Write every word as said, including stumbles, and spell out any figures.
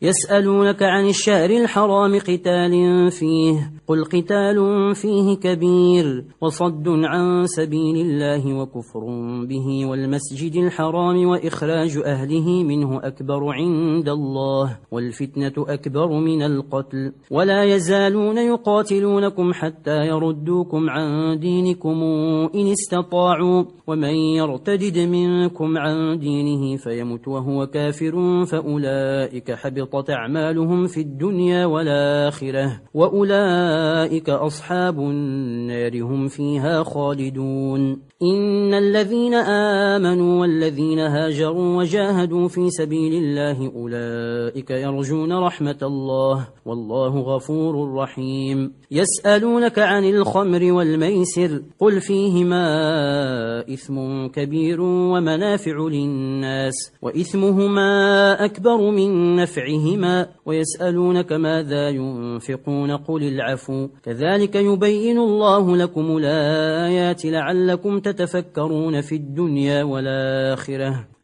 يسألونك عن الشهر الحرام قتال فيه قل قتال فيه كبير وصد عن سبيل الله وكفر به والمسجد الحرام وإخراج أهله منه أكبر عند الله والفتنة أكبر من القتل ولا يزالون يقاتلونكم حتى يردوكم عن دينكم إن استطاعوا ومن يرتدد منكم عن دينه فيمت وهو كافر فأولئك حبطت أعمالهم في الدنيا والآخرة وأولئك أصحاب النار هم فيها خالدون إن الذين آمنوا والذين هاجروا وجاهدوا في سبيل الله أولئك يرجون رحمة الله والله غفور رحيم يسألونك عن الخمر والميسر قل فيهما إثم كبير ومنافع للناس وإثمهما أكبر من نفعهما ويسألونك ماذا ينفقون قل العفو كذلك يبين الله لكم الآيات لعلكم تتفكرون في الدنيا والآخرة